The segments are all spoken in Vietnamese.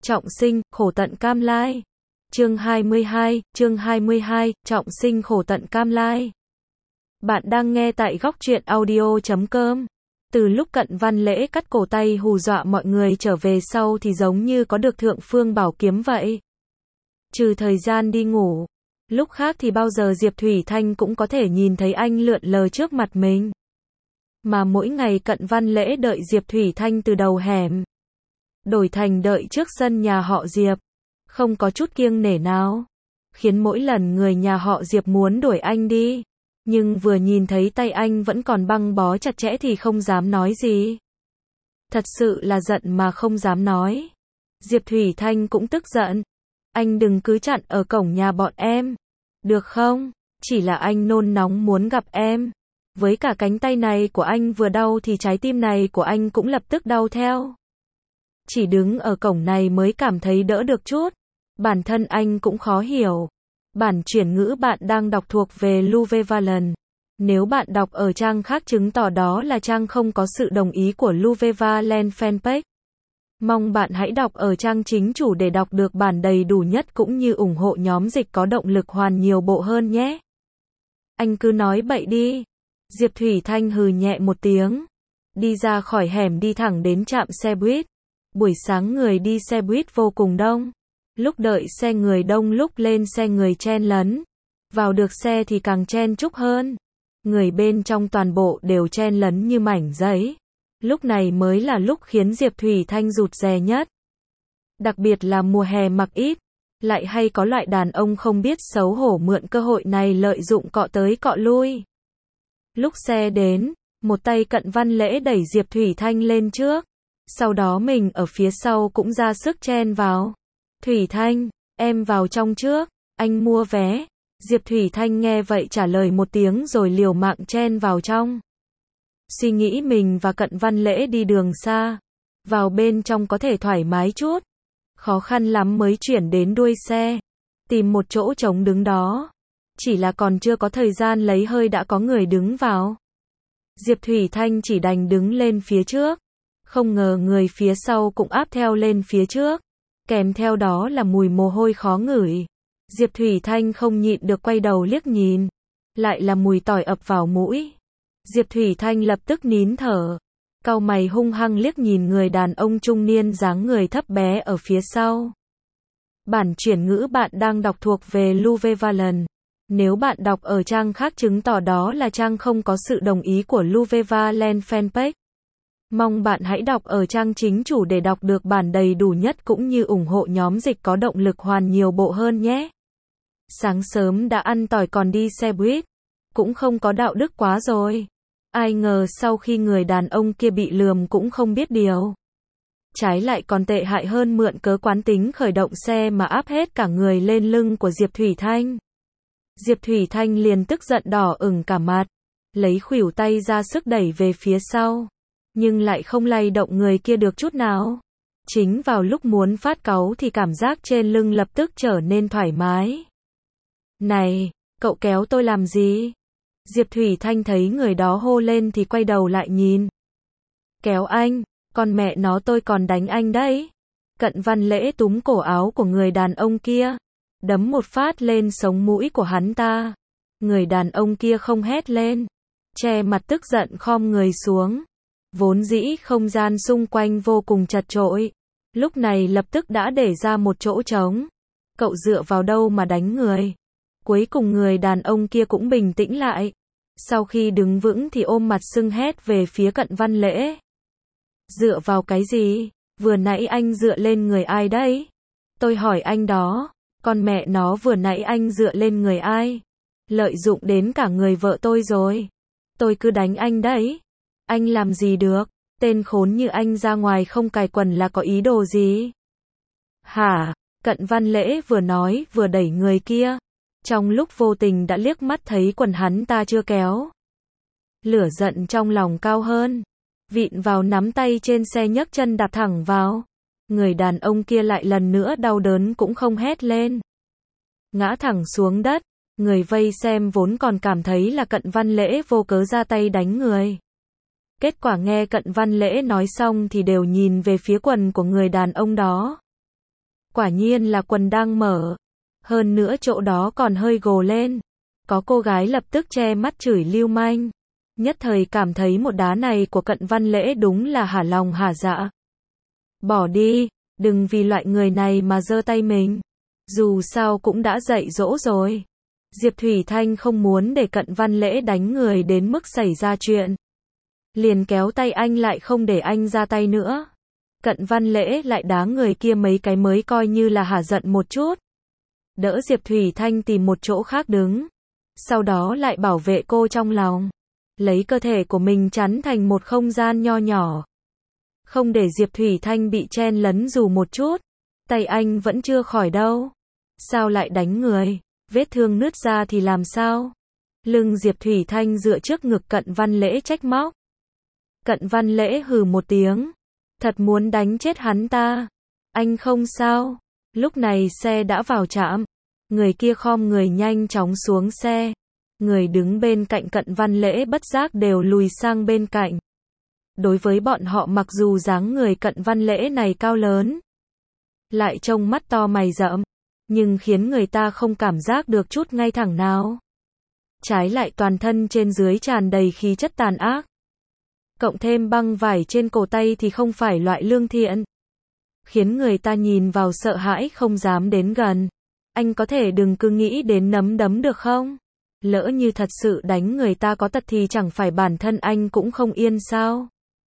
Trọng sinh, khổ tận cam lai. Chương 22, trọng sinh khổ tận cam lai. Bạn đang nghe tại góc truyện audio.com. Từ lúc Cận Văn Lễ cắt cổ tay hù dọa mọi người trở về sau thì giống như có được thượng phương bảo kiếm vậy. Trừ thời gian đi ngủ, lúc khác thì bao giờ Diệp Thủy Thanh cũng có thể nhìn thấy anh lượn lờ trước mặt mình. Mà mỗi ngày Cận Văn Lễ đợi Diệp Thủy Thanh từ đầu hẻm đổi thành đợi trước sân nhà họ Diệp, không có chút kiêng nể nào, khiến mỗi lần người nhà họ Diệp muốn đuổi anh đi, nhưng vừa nhìn thấy tay anh vẫn còn băng bó chặt chẽ thì không dám nói gì. Thật sự là giận mà không dám nói. Diệp Thủy Thanh cũng tức giận. Anh đừng cứ chặn ở cổng nhà bọn em, được không? Chỉ là anh nôn nóng muốn gặp em. Với cả cánh tay này của anh vừa đau thì trái tim này của anh cũng lập tức đau theo. Chỉ đứng ở cổng này mới cảm thấy đỡ được chút. Bản thân anh cũng khó hiểu. Bản chuyển ngữ bạn đang đọc thuộc về Luve Valen. Nếu bạn đọc ở trang khác chứng tỏ đó là trang không có sự đồng ý của Luve Valen fanpage. Mong bạn hãy đọc ở trang chính chủ để đọc được bản đầy đủ nhất cũng như ủng hộ nhóm dịch có động lực hoàn nhiều bộ hơn nhé. Anh cứ nói bậy đi. Diệp Thủy Thanh hừ nhẹ một tiếng. Đi ra khỏi hẻm đi thẳng đến trạm xe buýt. Buổi sáng người đi xe buýt vô cùng đông. Lúc đợi xe người đông lúc lên xe người chen lấn. Vào được xe thì càng chen chúc hơn. Người bên trong toàn bộ đều chen lấn như mảnh giấy. Lúc này mới là lúc khiến Diệp Thủy Thanh rụt rè nhất. Đặc biệt là mùa hè mặc ít, lại hay có loại đàn ông không biết xấu hổ mượn cơ hội này lợi dụng cọ tới cọ lui. Lúc xe đến, một tay Cận Văn Lễ đẩy Diệp Thủy Thanh lên trước. Sau đó mình ở phía sau cũng ra sức chen vào. Thủy Thanh, em vào trong trước, anh mua vé. Diệp Thủy Thanh nghe vậy trả lời một tiếng rồi liều mạng chen vào trong. Suy nghĩ mình và Cận Văn Lễ đi đường xa, vào bên trong có thể thoải mái chút. Khó khăn lắm mới chuyển đến đuôi xe, tìm một chỗ trống đứng đó. Chỉ là còn chưa có thời gian lấy hơi đã có người đứng vào. Diệp Thủy Thanh chỉ đành đứng lên phía trước. Không ngờ người phía sau cũng áp theo lên phía trước. Kèm theo đó là mùi mồ hôi khó ngửi. Diệp Thủy Thanh không nhịn được quay đầu liếc nhìn. Lại là mùi tỏi ập vào mũi. Diệp Thủy Thanh lập tức nín thở. Cau mày hung hăng liếc nhìn người đàn ông trung niên dáng người thấp bé ở phía sau. Bản chuyển ngữ bạn đang đọc thuộc về Luve Valen. Nếu bạn đọc ở trang khác chứng tỏ đó là trang không có sự đồng ý của Luve Valen fanpage. Mong bạn hãy đọc ở trang chính chủ để đọc được bản đầy đủ nhất cũng như ủng hộ nhóm dịch có động lực hoàn nhiều bộ hơn nhé. Sáng sớm đã ăn tỏi còn đi xe buýt. Cũng không có đạo đức quá rồi. Ai ngờ sau khi người đàn ông kia bị lườm cũng không biết điều. Trái lại còn tệ hại hơn mượn cớ quán tính khởi động xe mà áp hết cả người lên lưng của Diệp Thủy Thanh. Diệp Thủy Thanh liền tức giận đỏ ửng cả mặt. Lấy khuỷu tay ra sức đẩy về phía sau. Nhưng lại không lay động người kia được chút nào. Chính vào lúc muốn phát cáu thì cảm giác trên lưng lập tức trở nên thoải mái. Này, cậu kéo tôi làm gì? Diệp Thủy Thanh thấy người đó hô lên thì quay đầu lại nhìn. Kéo anh, con mẹ nó tôi còn đánh anh đấy. Cận Văn Lễ túm cổ áo của người đàn ông kia. Đấm một phát lên sống mũi của hắn ta. Người đàn ông kia không hét lên. Che mặt tức giận khom người xuống. Vốn dĩ không gian xung quanh vô cùng chật chội. Lúc này lập tức đã để ra một chỗ trống. Cậu dựa vào đâu mà đánh người? Cuối cùng người đàn ông kia cũng bình tĩnh lại. Sau khi đứng vững thì ôm mặt sưng hét về phía Cận Văn Lễ. Dựa vào cái gì? Vừa nãy anh dựa lên người ai đấy? Tôi hỏi anh đó. Con mẹ nó vừa nãy anh dựa lên người ai? Lợi dụng đến cả người vợ tôi rồi. Tôi cứ đánh anh đấy. Anh làm gì được? Tên khốn như anh ra ngoài không cài quần là có ý đồ gì? Hả? Cận Văn Lễ vừa nói vừa đẩy người kia. Trong lúc vô tình đã liếc mắt thấy quần hắn ta chưa kéo. Lửa giận trong lòng cao hơn. Vịn vào nắm tay trên xe nhấc chân đạp thẳng vào. Người đàn ông kia lại lần nữa đau đớn cũng không hét lên. Ngã thẳng xuống đất. Người vây xem vốn còn cảm thấy là Cận Văn Lễ vô cớ ra tay đánh người. Kết quả nghe Cận Văn Lễ nói xong thì đều nhìn về phía quần của người đàn ông đó. Quả nhiên là quần đang mở. Hơn nữa chỗ đó còn hơi gồ lên. Có cô gái lập tức che mắt chửi lưu manh. Nhất thời cảm thấy một đá này của Cận Văn Lễ đúng là hả lòng hả dạ. Bỏ đi, đừng vì loại người này mà giơ tay mình. Dù sao cũng đã dạy dỗ rồi. Diệp Thủy Thanh không muốn để Cận Văn Lễ đánh người đến mức xảy ra chuyện. Liền kéo tay anh lại không để anh ra tay nữa. Cận Văn Lễ lại đá người kia mấy cái mới coi như là hả giận một chút. Đỡ Diệp Thủy Thanh tìm một chỗ khác đứng. Sau đó lại bảo vệ cô trong lòng. Lấy cơ thể của mình chắn thành một không gian nho nhỏ. Không để Diệp Thủy Thanh bị chen lấn dù một chút. Tay anh vẫn chưa khỏi đâu. Sao lại đánh người? Vết thương nứt ra thì làm sao? Lưng Diệp Thủy Thanh dựa trước ngực Cận Văn Lễ trách móc. Cận Văn Lễ hừ một tiếng. Thật muốn đánh chết hắn ta. Anh không sao. Lúc này xe đã vào trạm. Người kia khom người nhanh chóng xuống xe. Người đứng bên cạnh Cận Văn Lễ bất giác đều lùi sang bên cạnh. Đối với bọn họ mặc dù dáng người Cận Văn Lễ này cao lớn, lại trông mắt to mày rậm, nhưng khiến người ta không cảm giác được chút ngay thẳng nào. Trái lại toàn thân trên dưới tràn đầy khí chất tàn ác. Cộng thêm băng vải trên cổ tay thì không phải loại lương thiện. Khiến người ta nhìn vào sợ hãi không dám đến gần. Anh có thể đừng cứ nghĩ đến nắm đấm được không? Lỡ như thật sự đánh người ta có tật thì chẳng phải bản thân anh cũng không yên sao?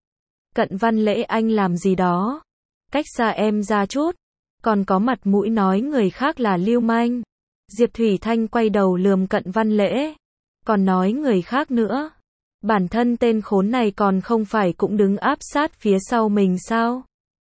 Cận Văn Lễ anh làm gì đó? Cách xa em ra chút. Còn có mặt mũi nói người khác là lưu manh. Diệp Thủy Thanh quay đầu lườm Cận Văn Lễ. Còn nói người khác nữa. Bản thân tên khốn này còn không phải cũng đứng áp sát phía sau mình sao?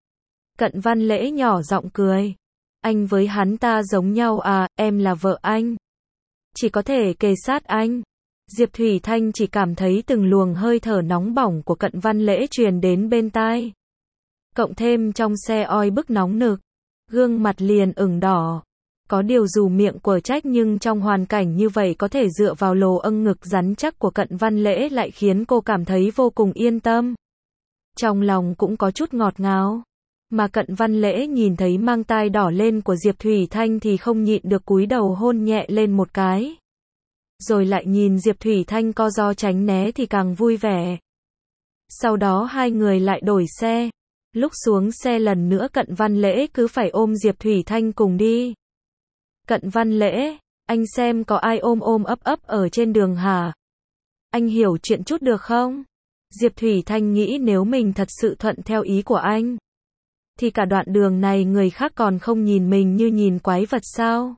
Cận Văn Lễ nhỏ giọng cười. Anh với hắn ta giống nhau à, em là vợ anh. Chỉ có thể kề sát anh. Diệp Thủy Thanh chỉ cảm thấy từng luồng hơi thở nóng bỏng của Cận Văn Lễ truyền đến bên tai. Cộng thêm trong xe oi bức nóng nực. Gương mặt liền ửng đỏ. Có điều dù miệng quở trách nhưng trong hoàn cảnh như vậy có thể dựa vào lồ âng ngực rắn chắc của Cận Văn Lễ lại khiến cô cảm thấy vô cùng yên tâm. Trong lòng cũng có chút ngọt ngào. Mà Cận Văn Lễ nhìn thấy mang tai đỏ lên của Diệp Thủy Thanh thì không nhịn được cúi đầu hôn nhẹ lên một cái. Rồi lại nhìn Diệp Thủy Thanh co ro tránh né thì càng vui vẻ. Sau đó hai người lại đổi xe. Lúc xuống xe lần nữa Cận Văn Lễ cứ phải ôm Diệp Thủy Thanh cùng đi. Cận Văn Lễ, anh xem có ai ôm ôm ấp ấp ở trên đường hả? Anh hiểu chuyện chút được không? Diệp Thủy Thanh nghĩ nếu mình thật sự thuận theo ý của anh, thì cả đoạn đường này người khác còn không nhìn mình như nhìn quái vật sao?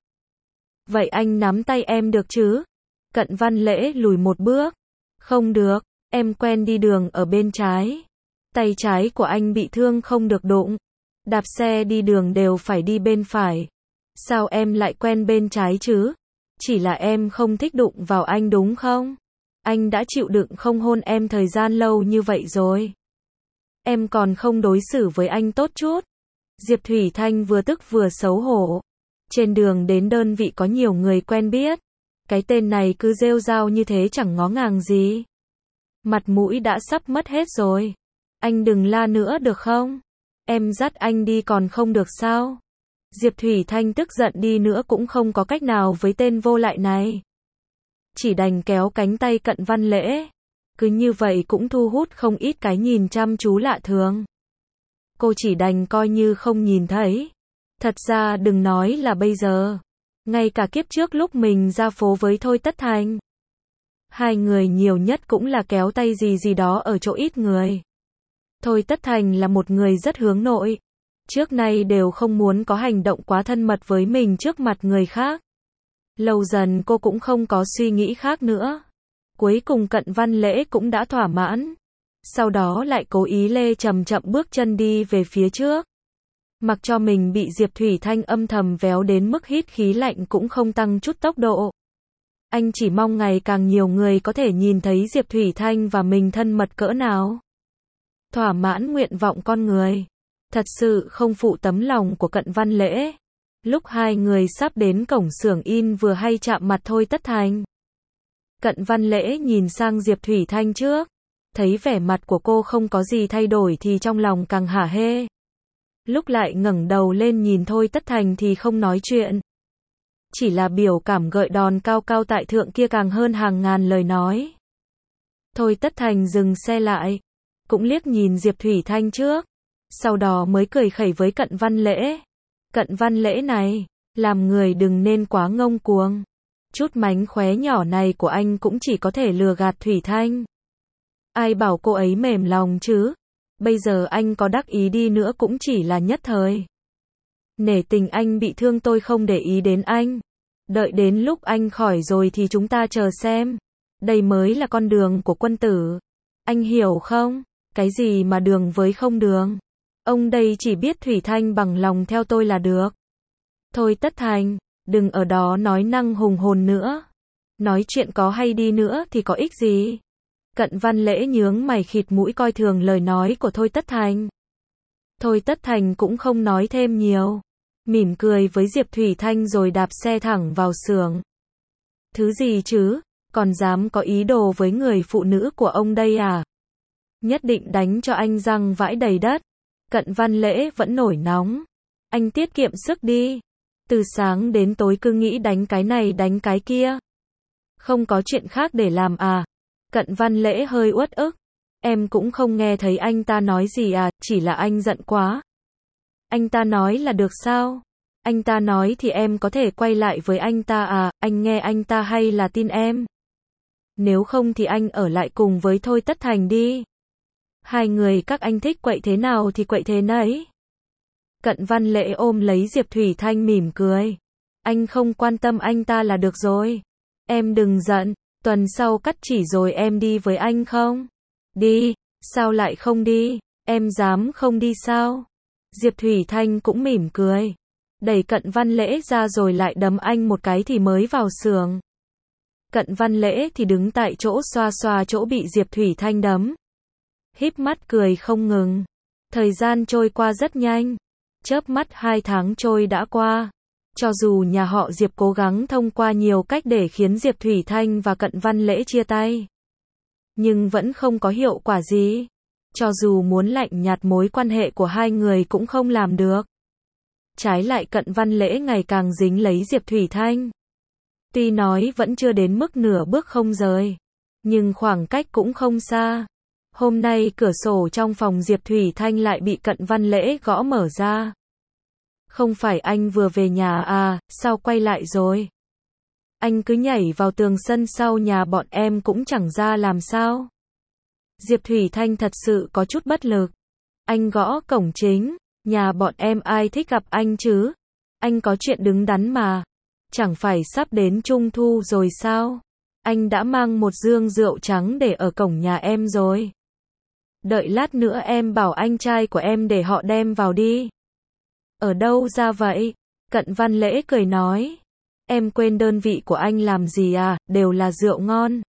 Vậy anh nắm tay em được chứ? Cận Văn Lễ lùi một bước. Không được, em quen đi đường ở bên trái. Tay trái của anh bị thương không được đụng. Đạp xe đi đường đều phải đi bên phải. Sao em lại quen bên trái chứ? Chỉ là em không thích đụng vào anh đúng không? Anh đã chịu đựng không hôn em thời gian lâu như vậy rồi. Em còn không đối xử với anh tốt chút. Diệp Thủy Thanh vừa tức vừa xấu hổ. Trên đường đến đơn vị có nhiều người quen biết. Cái tên này cứ rêu rao như thế chẳng ngó ngàng gì. Mặt mũi đã sắp mất hết rồi. Anh đừng la nữa được không? Em dắt anh đi còn không được sao? Diệp Thủy Thanh tức giận đi nữa cũng không có cách nào với tên vô lại này. Chỉ đành kéo cánh tay Cận Văn Lễ. Cứ như vậy cũng thu hút không ít cái nhìn chăm chú lạ thường. Cô chỉ đành coi như không nhìn thấy. Thật ra đừng nói là bây giờ. Ngay cả kiếp trước lúc mình ra phố với Thôi Tất Thành. Hai người nhiều nhất cũng là kéo tay gì gì đó ở chỗ ít người. Thôi Tất Thành là một người rất hướng nội. Trước nay đều không muốn có hành động quá thân mật với mình trước mặt người khác. Lâu dần cô cũng không có suy nghĩ khác nữa. Cuối cùng Cận Văn Lễ cũng đã thỏa mãn. Sau đó lại cố ý lê chậm chậm bước chân đi về phía trước. Mặc cho mình bị Diệp Thủy Thanh âm thầm véo đến mức hít khí lạnh cũng không tăng chút tốc độ. Anh chỉ mong ngày càng nhiều người có thể nhìn thấy Diệp Thủy Thanh và mình thân mật cỡ nào. Thỏa mãn nguyện vọng con người. Thật sự không phụ tấm lòng của Cận Văn Lễ. Lúc hai người sắp đến cổng xưởng in vừa hay chạm mặt Thôi Tất Thành. Cận Văn Lễ nhìn sang Diệp Thủy Thanh trước. Thấy vẻ mặt của cô không có gì thay đổi thì trong lòng càng hả hê. Lúc lại ngẩng đầu lên nhìn Thôi Tất Thành thì không nói chuyện. Chỉ là biểu cảm gợi đòn cao cao tại thượng kia càng hơn hàng ngàn lời nói. Thôi Tất Thành dừng xe lại, cũng liếc nhìn Diệp Thủy Thanh trước, sau đó mới cười khẩy với Cận Văn Lễ. Cận Văn Lễ này, làm người đừng nên quá ngông cuồng. Chút mánh khóe nhỏ này của anh cũng chỉ có thể lừa gạt Thủy Thanh. Ai bảo cô ấy mềm lòng chứ? Bây giờ anh có đắc ý đi nữa cũng chỉ là nhất thời. Nể tình anh bị thương tôi không để ý đến anh. Đợi đến lúc anh khỏi rồi thì chúng ta chờ xem. Đây mới là con đường của quân tử. Anh hiểu không? Cái gì mà đường với không đường? Ông đây chỉ biết Thủy Thanh bằng lòng theo tôi là được. Thôi Tất Thành, đừng ở đó nói năng hùng hồn nữa. Nói chuyện có hay đi nữa thì có ích gì? Cận Văn Lễ nhướng mày khịt mũi coi thường lời nói của Thôi Tất Thành. Thôi Tất Thành cũng không nói thêm nhiều. Mỉm cười với Diệp Thủy Thanh rồi đạp xe thẳng vào xưởng. Thứ gì chứ? Còn dám có ý đồ với người phụ nữ của ông đây à? Nhất định đánh cho anh răng vãi đầy đất. Cận Văn Lễ vẫn nổi nóng. Anh tiết kiệm sức đi. Từ sáng đến tối cứ nghĩ đánh cái này đánh cái kia. Không có chuyện khác để làm à? Cận Văn Lễ hơi uất ức. Em cũng không nghe thấy anh ta nói gì à, chỉ là anh giận quá. Anh ta nói là được sao? Anh ta nói thì em có thể quay lại với anh ta à, anh nghe anh ta hay là tin em? Nếu không thì anh ở lại cùng với Thôi Tất Thành đi. Hai người các anh thích quậy thế nào thì quậy thế nấy. Cận Văn Lễ ôm lấy Diệp Thủy Thanh mỉm cười. Anh không quan tâm anh ta là được rồi. Em đừng giận, tuần sau cắt chỉ rồi em đi với anh không? Đi, sao lại không đi? Em dám không đi sao? Diệp Thủy Thanh cũng mỉm cười. Đẩy Cận Văn Lễ ra rồi lại đấm anh một cái thì mới vào xưởng. Cận Văn Lễ thì đứng tại chỗ xoa xoa chỗ bị Diệp Thủy Thanh đấm. Híp mắt cười không ngừng. Thời gian trôi qua rất nhanh. Chớp mắt 2 tháng trôi đã qua. Cho dù nhà họ Diệp cố gắng thông qua nhiều cách để khiến Diệp Thủy Thanh và Cận Văn Lễ chia tay, nhưng vẫn không có hiệu quả gì. Cho dù muốn lạnh nhạt mối quan hệ của hai người cũng không làm được. Trái lại Cận Văn Lễ ngày càng dính lấy Diệp Thủy Thanh. Tuy nói vẫn chưa đến mức nửa bước không rời, nhưng khoảng cách cũng không xa. Hôm nay cửa sổ trong phòng Diệp Thủy Thanh lại bị Cận Văn Lễ gõ mở ra. Không phải anh vừa về nhà à, sao quay lại rồi? Anh cứ nhảy vào tường sân sau nhà bọn em cũng chẳng ra làm sao. Diệp Thủy Thanh thật sự có chút bất lực. Anh gõ cổng chính, nhà bọn em ai thích gặp anh chứ? Anh có chuyện đứng đắn mà. Chẳng phải sắp đến Trung thu rồi sao? Anh đã mang một dương rượu trắng để ở cổng nhà em rồi. Đợi lát nữa em bảo anh trai của em để họ đem vào đi. Ở đâu ra vậy? Cận Văn Lễ cười nói. Em quên đơn vị của anh làm gì à, đều là rượu ngon.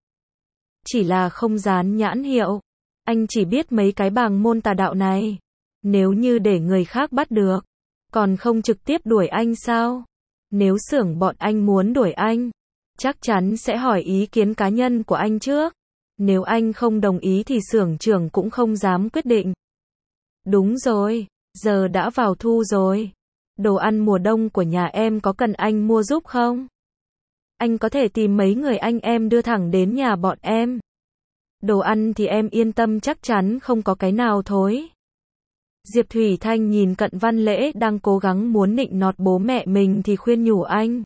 Chỉ là không dán nhãn hiệu. Anh chỉ biết mấy cái bàng môn tà đạo này. Nếu như để người khác bắt được, còn không trực tiếp đuổi anh sao? Nếu xưởng bọn anh muốn đuổi anh, chắc chắn sẽ hỏi ý kiến cá nhân của anh trước. Nếu anh không đồng ý thì xưởng trưởng cũng không dám quyết định. Đúng rồi, giờ đã vào thu rồi. Đồ ăn mùa đông của nhà em có cần anh mua giúp không? Anh có thể tìm mấy người anh em đưa thẳng đến nhà bọn em. Đồ ăn thì em yên tâm chắc chắn không có cái nào thối. Diệp Thủy Thanh nhìn Cận Văn Lễ đang cố gắng muốn nịnh nọt bố mẹ mình thì khuyên nhủ anh.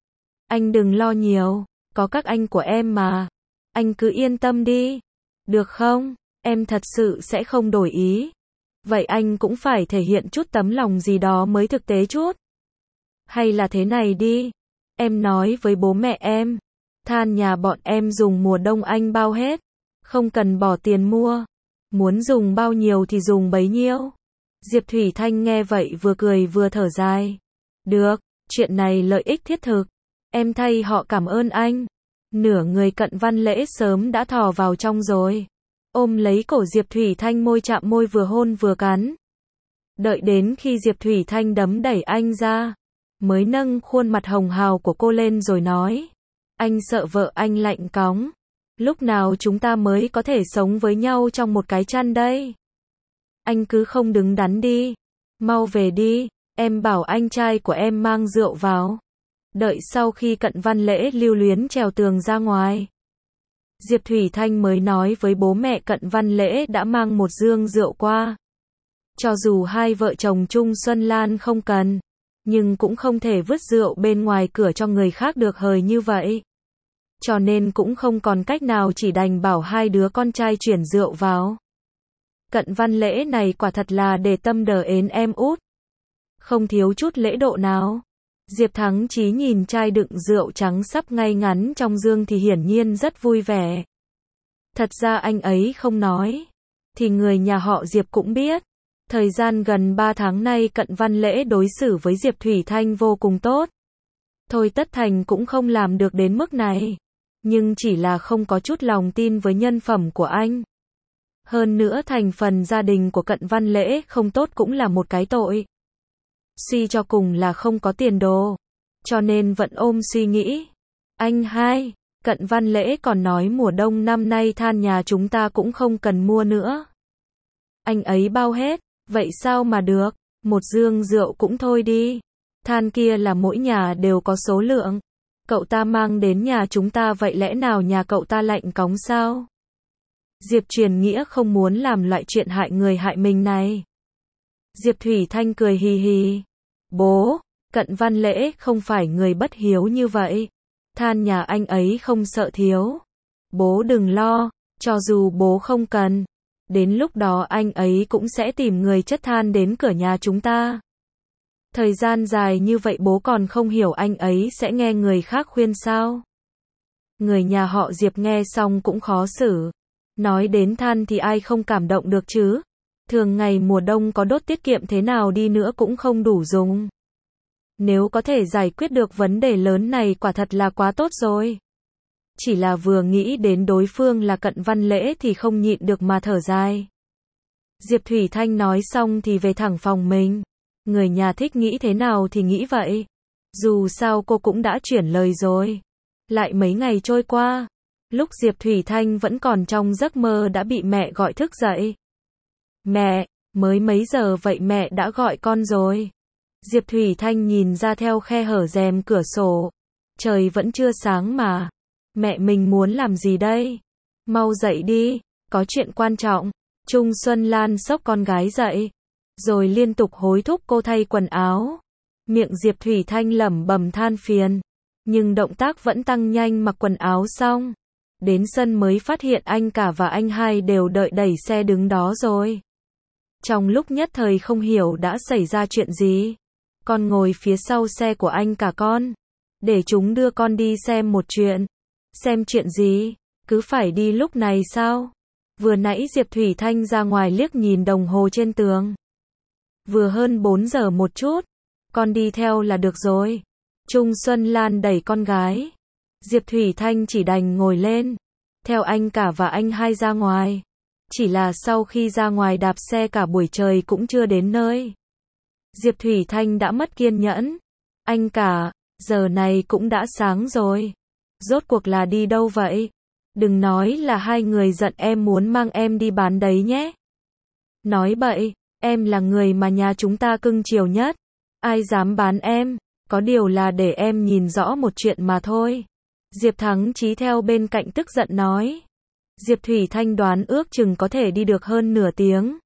Anh đừng lo nhiều, có các anh của em mà. Anh cứ yên tâm đi. Được không? Em thật sự sẽ không đổi ý. Vậy anh cũng phải thể hiện chút tấm lòng gì đó mới thực tế chút. Hay là thế này đi. Em nói với bố mẹ em. Than nhà bọn em dùng mùa đông anh bao hết. Không cần bỏ tiền mua. Muốn dùng bao nhiêu thì dùng bấy nhiêu. Diệp Thủy Thanh nghe vậy vừa cười vừa thở dài. Được, chuyện này lợi ích thiết thực. Em thay họ cảm ơn anh. Nửa người Cận Văn Lễ sớm đã thò vào trong rồi. Ôm lấy cổ Diệp Thủy Thanh môi chạm môi vừa hôn vừa cắn. Đợi đến khi Diệp Thủy Thanh đấm đẩy anh ra, mới nâng khuôn mặt hồng hào của cô lên rồi nói. Anh sợ vợ anh lạnh cóng. Lúc nào chúng ta mới có thể sống với nhau trong một cái chăn đây? Anh cứ không đứng đắn đi. Mau về đi, em bảo anh trai của em mang rượu vào. Đợi sau khi Cận Văn Lễ lưu luyến trèo tường ra ngoài, Diệp Thủy Thanh mới nói với bố mẹ Cận Văn Lễ đã mang một dương rượu qua. Cho dù hai vợ chồng Trung Xuân Lan không cần, nhưng cũng không thể vứt rượu bên ngoài cửa cho người khác được hời như vậy. Cho nên cũng không còn cách nào, chỉ đành bảo hai đứa con trai chuyển rượu vào. Cận Văn Lễ này quả thật là để tâm đờ ến em út, không thiếu chút lễ độ nào. Diệp Thắng Chí nhìn chai đựng rượu trắng sắp ngay ngắn trong dương thì hiển nhiên rất vui vẻ. Thật ra anh ấy không nói, thì người nhà họ Diệp cũng biết. Thời gian gần 3 tháng nay Cận Văn Lễ đối xử với Diệp Thủy Thanh vô cùng tốt. Thôi Tất Thành cũng không làm được đến mức này, nhưng chỉ là không có chút lòng tin với nhân phẩm của anh. Hơn nữa thành phần gia đình của Cận Văn Lễ không tốt cũng là một cái tội. Suy cho cùng là không có tiền đồ, cho nên vẫn ôm suy nghĩ. Anh hai, Cận Văn Lễ còn nói mùa đông năm nay than nhà chúng ta cũng không cần mua nữa. Anh ấy bao hết, vậy sao mà được, một dương rượu cũng thôi đi. Than kia là mỗi nhà đều có số lượng. Cậu ta mang đến nhà chúng ta vậy lẽ nào nhà cậu ta lạnh cóng sao? Diệp Truyền Nghĩa không muốn làm loại chuyện hại người hại mình này. Diệp Thủy Thanh cười hì hì. Bố, Cận Văn Lễ không phải người bất hiếu như vậy. Than nhà anh ấy không sợ thiếu. Bố đừng lo, cho dù bố không cần, đến lúc đó anh ấy cũng sẽ tìm người chất than đến cửa nhà chúng ta. Thời gian dài như vậy bố còn không hiểu anh ấy sẽ nghe người khác khuyên sao? Người nhà họ Diệp nghe xong cũng khó xử. Nói đến than thì ai không cảm động được chứ? Thường ngày mùa đông có đốt tiết kiệm thế nào đi nữa cũng không đủ dùng. Nếu có thể giải quyết được vấn đề lớn này quả thật là quá tốt rồi. Chỉ là vừa nghĩ đến đối phương là Cận Văn Lễ thì không nhịn được mà thở dài. Diệp Thủy Thanh nói xong thì về thẳng phòng mình. Người nhà thích nghĩ thế nào thì nghĩ vậy. Dù sao cô cũng đã chuyển lời rồi. Lại mấy ngày trôi qua, lúc Diệp Thủy Thanh vẫn còn trong giấc mơ đã bị mẹ gọi thức dậy. Mẹ, mới mấy giờ vậy mẹ đã gọi con rồi. Diệp Thủy Thanh nhìn ra theo khe hở rèm cửa sổ. Trời vẫn chưa sáng mà. Mẹ mình muốn làm gì đây? Mau dậy đi, có chuyện quan trọng. Trung Xuân Lan xốc con gái dậy, rồi liên tục hối thúc cô thay quần áo. Miệng Diệp Thủy Thanh lẩm bẩm than phiền, nhưng động tác vẫn tăng nhanh. Mặc quần áo xong, đến sân mới phát hiện anh cả và anh hai đều đợi đẩy xe đứng đó rồi. Trong lúc nhất thời không hiểu đã xảy ra chuyện gì. Con ngồi phía sau xe của anh cả con, để chúng đưa con đi xem một chuyện. Xem chuyện gì? Cứ phải đi lúc này sao? Vừa nãy Diệp Thủy Thanh ra ngoài liếc nhìn đồng hồ trên tường. Vừa hơn 4 giờ một chút. Con đi theo là được rồi. Trung Xuân Lan đẩy con gái. Diệp Thủy Thanh chỉ đành ngồi lên, theo anh cả và anh hai ra ngoài. Chỉ là sau khi ra ngoài đạp xe cả buổi trời cũng chưa đến nơi. Diệp Thủy Thanh đã mất kiên nhẫn. Anh cả, giờ này cũng đã sáng rồi. Rốt cuộc là đi đâu vậy? Đừng nói là hai người giận em muốn mang em đi bán đấy nhé. Nói bậy, em là người mà nhà chúng ta cưng chiều nhất. Ai dám bán em, có điều là để em nhìn rõ một chuyện mà thôi. Diệp Thắng Chí theo bên cạnh tức giận nói. Diệp Thủy Thanh đoán ước chừng có thể đi được hơn nửa tiếng.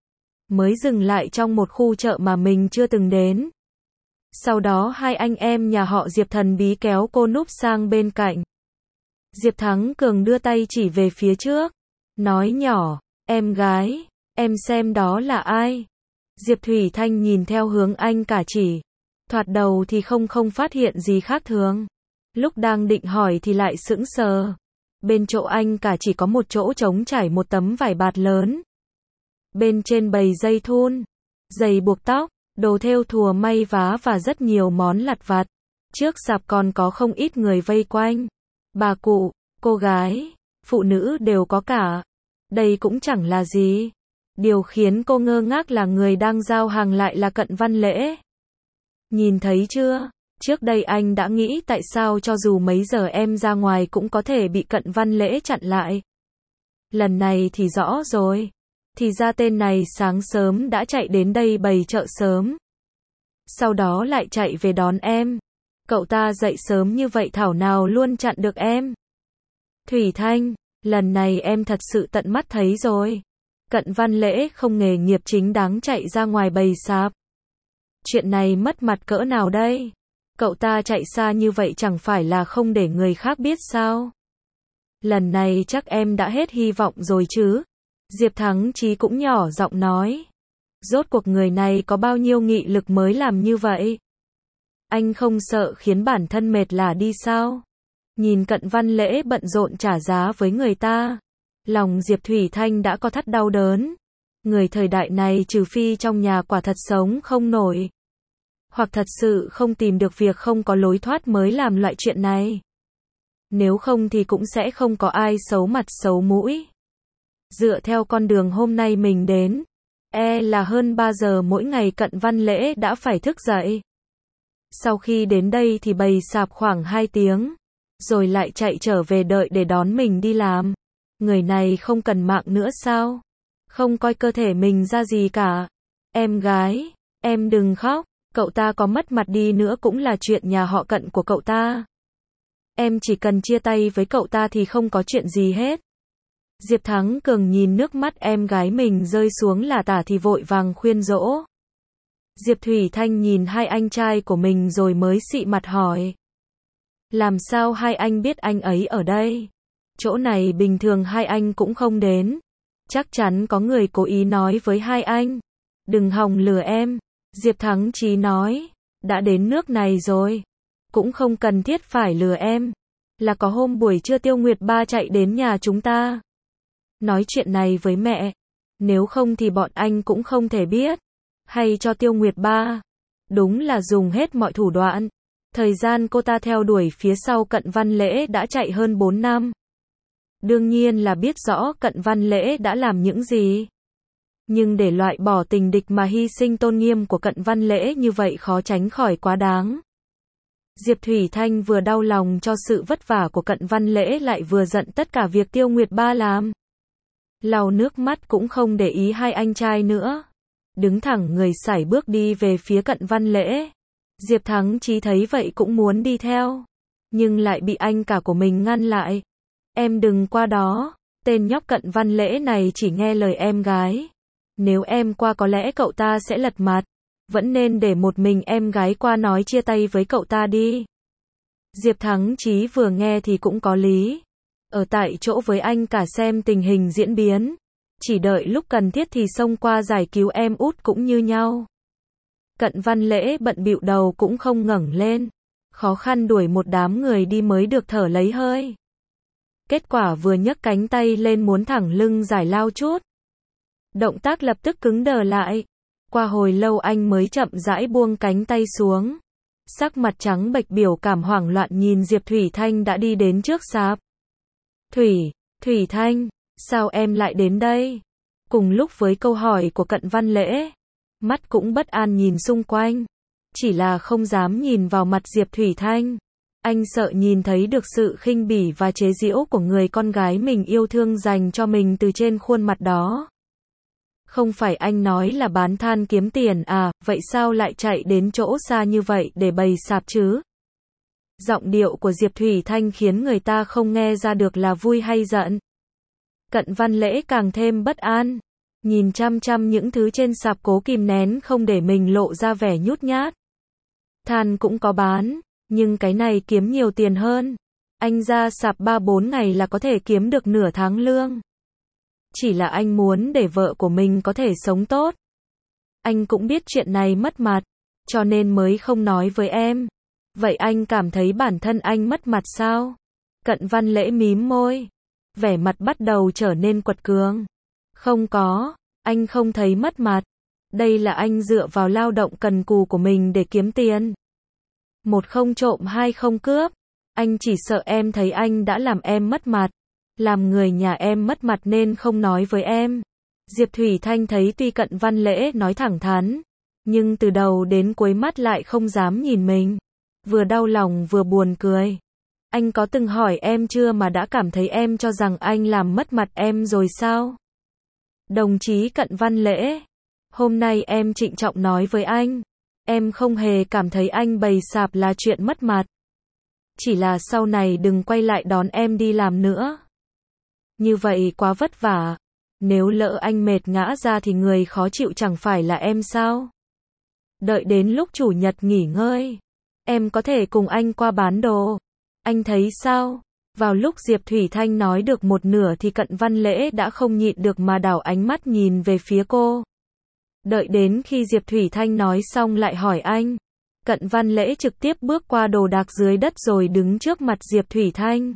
Mới dừng lại trong một khu chợ mà mình chưa từng đến. Sau đó hai anh em nhà họ Diệp thần bí kéo cô núp sang bên cạnh. Diệp Thắng Cường đưa tay chỉ về phía trước, nói nhỏ, em gái, em xem đó là ai? Diệp Thủy Thanh nhìn theo hướng anh cả chỉ. Thoạt đầu thì không phát hiện gì khác thường. Lúc đang định hỏi thì lại sững sờ. Bên chỗ anh cả chỉ có một chỗ trống trải một tấm vải bạt lớn. Bên trên bày dây thun, giày buộc tóc, đồ thêu thùa may vá và rất nhiều món lặt vặt. Trước sạp còn có không ít người vây quanh. Bà cụ, cô gái, phụ nữ đều có cả. Đây cũng chẳng là gì. Điều khiến cô ngơ ngác là người đang giao hàng lại là Cận Văn Lễ. Nhìn thấy chưa? Trước đây anh đã nghĩ tại sao cho dù mấy giờ em ra ngoài cũng có thể bị Cận Văn Lễ chặn lại. Lần này thì rõ rồi. Thì ra tên này sáng sớm đã chạy đến đây bày chợ sớm. Sau đó lại chạy về đón em. Cậu ta dậy sớm như vậy thảo nào luôn chặn được em. Thủy Thanh, lần này em thật sự tận mắt thấy rồi. Cận Văn Lễ không nghề nghiệp chính đáng chạy ra ngoài bày sạp. Chuyện này mất mặt cỡ nào đây? Cậu ta chạy xa như vậy chẳng phải là không để người khác biết sao? Lần này chắc em đã hết hy vọng rồi chứ? Diệp Thắng Chí cũng nhỏ giọng nói. Rốt cuộc người này có bao nhiêu nghị lực mới làm như vậy? Anh không sợ khiến bản thân mệt lả đi sao? Nhìn Cận Văn Lễ bận rộn trả giá với người ta. Lòng Diệp Thủy Thanh đã có thắt đau đớn. Người thời đại này trừ phi trong nhà quả thật sống không nổi. Hoặc thật sự không tìm được việc không có lối thoát mới làm loại chuyện này. Nếu không thì cũng sẽ không có ai xấu mặt xấu mũi. Dựa theo con đường hôm nay mình đến, là hơn 3 giờ mỗi ngày Cận Văn Lễ đã phải thức dậy. Sau khi đến đây thì bày sạp khoảng 2 tiếng, rồi lại chạy trở về đợi để đón mình đi làm. Người này không cần mạng nữa sao? Không coi cơ thể mình ra gì cả. Em gái, em đừng khóc, cậu ta có mất mặt đi nữa cũng là chuyện nhà họ Cận của cậu ta. Em chỉ cần chia tay với cậu ta thì không có chuyện gì hết. Diệp Thắng Cường nhìn nước mắt em gái mình rơi xuống là tả thì vội vàng khuyên dỗ. Diệp Thủy Thanh nhìn hai anh trai của mình rồi mới xị mặt hỏi. Làm sao hai anh biết anh ấy ở đây? Chỗ này bình thường hai anh cũng không đến. Chắc chắn có người cố ý nói với hai anh. Đừng hòng lừa em. Diệp Thắng Chí nói. Đã đến nước này rồi. Cũng không cần thiết phải lừa em. Là có hôm buổi trưa Tiêu Nguyệt Ba chạy đến nhà chúng ta. Nói chuyện này với mẹ. Nếu không thì bọn anh cũng không thể biết. Hay cho Tiêu Nguyệt Ba. Đúng là dùng hết mọi thủ đoạn. Thời gian cô ta theo đuổi phía sau Cận Văn Lễ đã chạy hơn 4 năm. Đương nhiên là biết rõ Cận Văn Lễ đã làm những gì. Nhưng để loại bỏ tình địch mà hy sinh tôn nghiêm của Cận Văn Lễ như vậy khó tránh khỏi quá đáng. Diệp Thủy Thanh vừa đau lòng cho sự vất vả của Cận Văn Lễ lại vừa giận tất cả việc Tiêu Nguyệt Ba làm. Lau nước mắt cũng không để ý hai anh trai nữa. Đứng thẳng người sải bước đi về phía Cận Văn Lễ. Diệp Thắng Chí thấy vậy cũng muốn đi theo. Nhưng lại bị anh cả của mình ngăn lại. Em đừng qua đó. Tên nhóc Cận Văn Lễ này chỉ nghe lời em gái. Nếu em qua có lẽ cậu ta sẽ lật mặt. Vẫn nên để một mình em gái qua nói chia tay với cậu ta đi. Diệp Thắng Chí vừa nghe thì cũng có lý. Ở tại chỗ với anh cả xem tình hình diễn biến. Chỉ đợi lúc cần thiết thì xông qua giải cứu em út cũng như nhau. Cận Văn Lễ bận bịu đầu cũng không ngẩng lên. Khó khăn đuổi một đám người đi mới được thở lấy hơi. Kết quả vừa nhấc cánh tay lên muốn thẳng lưng giải lao chút. Động tác lập tức cứng đờ lại. Qua hồi lâu anh mới chậm rãi buông cánh tay xuống. Sắc mặt trắng bệch biểu cảm hoảng loạn nhìn Diệp Thủy Thanh đã đi đến trước sạp. Thủy Thanh, sao em lại đến đây? Cùng lúc với câu hỏi của Cận Văn Lễ, mắt cũng bất an nhìn xung quanh. Chỉ là không dám nhìn vào mặt Diệp Thủy Thanh. Anh sợ nhìn thấy được sự khinh bỉ và chế giễu của người con gái mình yêu thương dành cho mình từ trên khuôn mặt đó. Không phải anh nói là bán than kiếm tiền à, vậy sao lại chạy đến chỗ xa như vậy để bày sạp chứ? Giọng điệu của Diệp Thủy Thanh khiến người ta không nghe ra được là vui hay giận. Cận Văn Lễ càng thêm bất an. Nhìn chăm chăm những thứ trên sạp cố kìm nén không để mình lộ ra vẻ nhút nhát. Than cũng có bán, nhưng cái này kiếm nhiều tiền hơn. Anh ra sạp 3-4 ngày là có thể kiếm được nửa tháng lương. Chỉ là anh muốn để vợ của mình có thể sống tốt. Anh cũng biết chuyện này mất mặt, cho nên mới không nói với em. Vậy anh cảm thấy bản thân anh mất mặt sao? Cận Văn Lễ mím môi. Vẻ mặt bắt đầu trở nên quật cường. Không có, anh không thấy mất mặt. Đây là anh dựa vào lao động cần cù của mình để kiếm tiền. Một không trộm hai không cướp. Anh chỉ sợ em thấy anh đã làm em mất mặt. Làm người nhà em mất mặt nên không nói với em. Diệp Thủy Thanh thấy tuy Cận Văn Lễ nói thẳng thắn, nhưng từ đầu đến cuối mắt lại không dám nhìn mình. Vừa đau lòng vừa buồn cười. Anh có từng hỏi em chưa mà đã cảm thấy em cho rằng anh làm mất mặt em rồi sao? Đồng chí Cận Văn Lễ, hôm nay em trịnh trọng nói với anh, em không hề cảm thấy anh bày sạp là chuyện mất mặt. Chỉ là sau này đừng quay lại đón em đi làm nữa. Như vậy quá vất vả. Nếu lỡ anh mệt ngã ra thì người khó chịu chẳng phải là em sao? Đợi đến lúc chủ nhật nghỉ ngơi, em có thể cùng anh qua bán đồ. Anh thấy sao? Vào lúc Diệp Thủy Thanh nói được một nửa thì Cận Văn Lễ đã không nhịn được mà đảo ánh mắt nhìn về phía cô. Đợi đến khi Diệp Thủy Thanh nói xong lại hỏi anh. Cận Văn Lễ trực tiếp bước qua đồ đạc dưới đất rồi đứng trước mặt Diệp Thủy Thanh.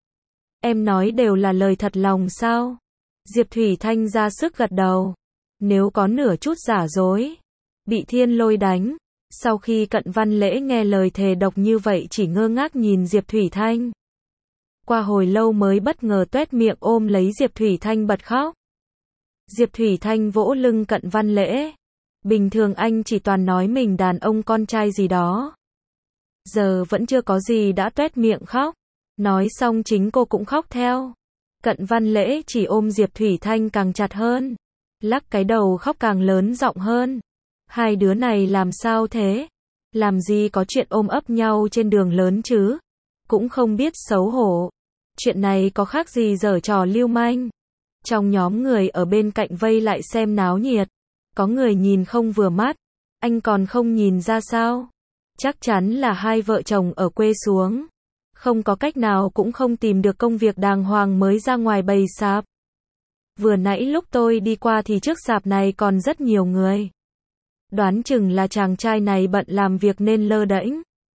Em nói đều là lời thật lòng sao? Diệp Thủy Thanh ra sức gật đầu. Nếu có nửa chút giả dối, bị thiên lôi đánh. Sau khi Cận Văn Lễ nghe lời thề độc như vậy chỉ ngơ ngác nhìn Diệp Thủy Thanh. Qua hồi lâu mới bất ngờ toét miệng ôm lấy Diệp Thủy Thanh bật khóc. Diệp Thủy Thanh vỗ lưng Cận Văn Lễ. Bình thường anh chỉ toàn nói mình đàn ông con trai gì đó. Giờ vẫn chưa có gì đã toét miệng khóc. Nói xong chính cô cũng khóc theo. Cận Văn Lễ chỉ ôm Diệp Thủy Thanh càng chặt hơn. Lắc cái đầu khóc càng lớn giọng hơn. Hai đứa này làm sao thế? Làm gì có chuyện ôm ấp nhau trên đường lớn chứ? Cũng không biết xấu hổ. Chuyện này có khác gì giở trò lưu manh. Trong nhóm người ở bên cạnh vây lại xem náo nhiệt. Có người nhìn không vừa mắt. Anh còn không nhìn ra sao? Chắc chắn là hai vợ chồng ở quê xuống. Không có cách nào cũng không tìm được công việc đàng hoàng mới ra ngoài bày sạp. Vừa nãy lúc tôi đi qua thì trước sạp này còn rất nhiều người. Đoán chừng là chàng trai này bận làm việc nên lơ đễnh.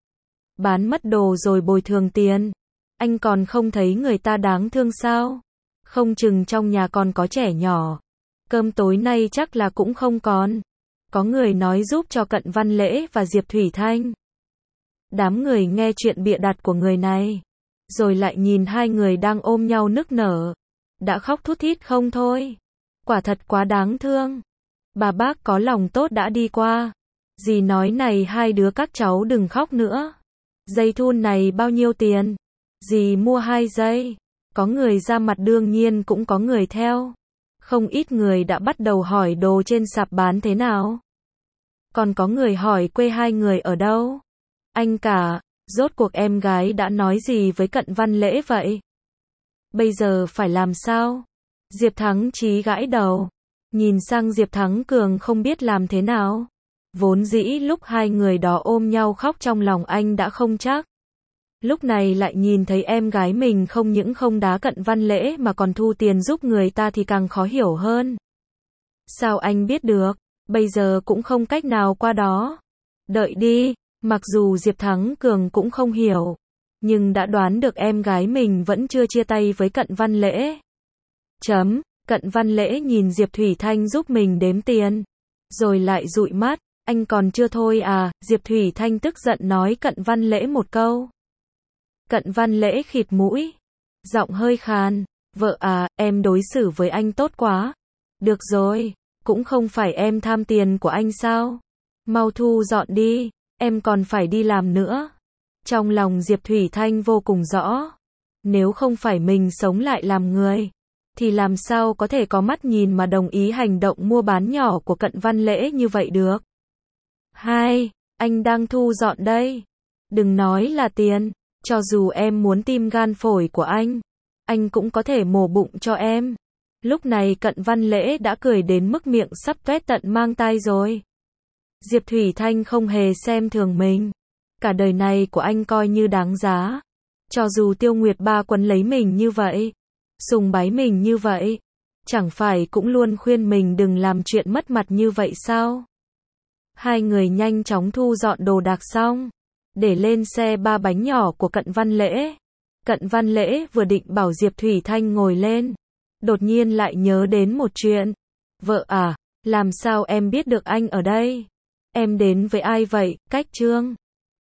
Bán mất đồ rồi bồi thường tiền. Anh còn không thấy người ta đáng thương sao? Không chừng trong nhà còn có trẻ nhỏ. Cơm tối nay chắc là cũng không còn. Có người nói giúp cho Cận Văn Lễ và Diệp Thủy Thanh. Đám người nghe chuyện bịa đặt của người này. Rồi lại nhìn hai người đang ôm nhau nức nở. Đã khóc thút thít không thôi. Quả thật quá đáng thương. Bà bác có lòng tốt đã đi qua. Dì nói này hai đứa các cháu đừng khóc nữa. Dây thun này bao nhiêu tiền? Dì mua 2 dây. Có người ra mặt đương nhiên cũng có người theo. Không ít người đã bắt đầu hỏi đồ trên sạp bán thế nào. Còn có người hỏi quê hai người ở đâu. Anh cả, rốt cuộc em gái đã nói gì với Cận Văn Lễ vậy? Bây giờ phải làm sao? Diệp Thắng Chí gãi đầu. Nhìn sang Diệp Thắng Cường không biết làm thế nào. Vốn dĩ lúc hai người đó ôm nhau khóc trong lòng anh đã không chắc. Lúc này lại nhìn thấy em gái mình không những không đá Cận Văn Lễ mà còn thu tiền giúp người ta thì càng khó hiểu hơn. Sao anh biết được? Bây giờ cũng không cách nào qua đó. Đợi đi. Mặc dù Diệp Thắng Cường cũng không hiểu, nhưng đã đoán được em gái mình vẫn chưa chia tay với Cận Văn Lễ. Cận Văn Lễ nhìn Diệp Thủy Thanh giúp mình đếm tiền, rồi lại dụi mắt, anh còn chưa thôi à? Diệp Thủy Thanh tức giận nói Cận Văn Lễ một câu. Cận Văn Lễ khịt mũi, giọng hơi khàn, vợ à, em đối xử với anh tốt quá. Được rồi, cũng không phải em tham tiền của anh sao? Mau thu dọn đi. Em còn phải đi làm nữa. Trong lòng Diệp Thủy Thanh vô cùng rõ. Nếu không phải mình sống lại làm người, thì làm sao có thể có mắt nhìn mà đồng ý hành động mua bán nhỏ của Cận Văn Lễ như vậy được. Anh đang thu dọn đây. Đừng nói là tiền. Cho dù em muốn tim gan phổi của anh cũng có thể mổ bụng cho em. Lúc này Cận Văn Lễ đã cười đến mức miệng sắp toét tận mang tai rồi. Diệp Thủy Thanh không hề xem thường mình. Cả đời này của anh coi như đáng giá. Cho dù Tiêu Nguyệt Ba quấn lấy mình như vậy, sùng bái mình như vậy, chẳng phải cũng luôn khuyên mình đừng làm chuyện mất mặt như vậy sao? Hai người nhanh chóng thu dọn đồ đạc xong, để lên xe 3 bánh nhỏ của Cận Văn Lễ. Cận Văn Lễ vừa định bảo Diệp Thủy Thanh ngồi lên, đột nhiên lại nhớ đến một chuyện. Vợ à, làm sao em biết được anh ở đây? Em đến với ai vậy? Cách Trương.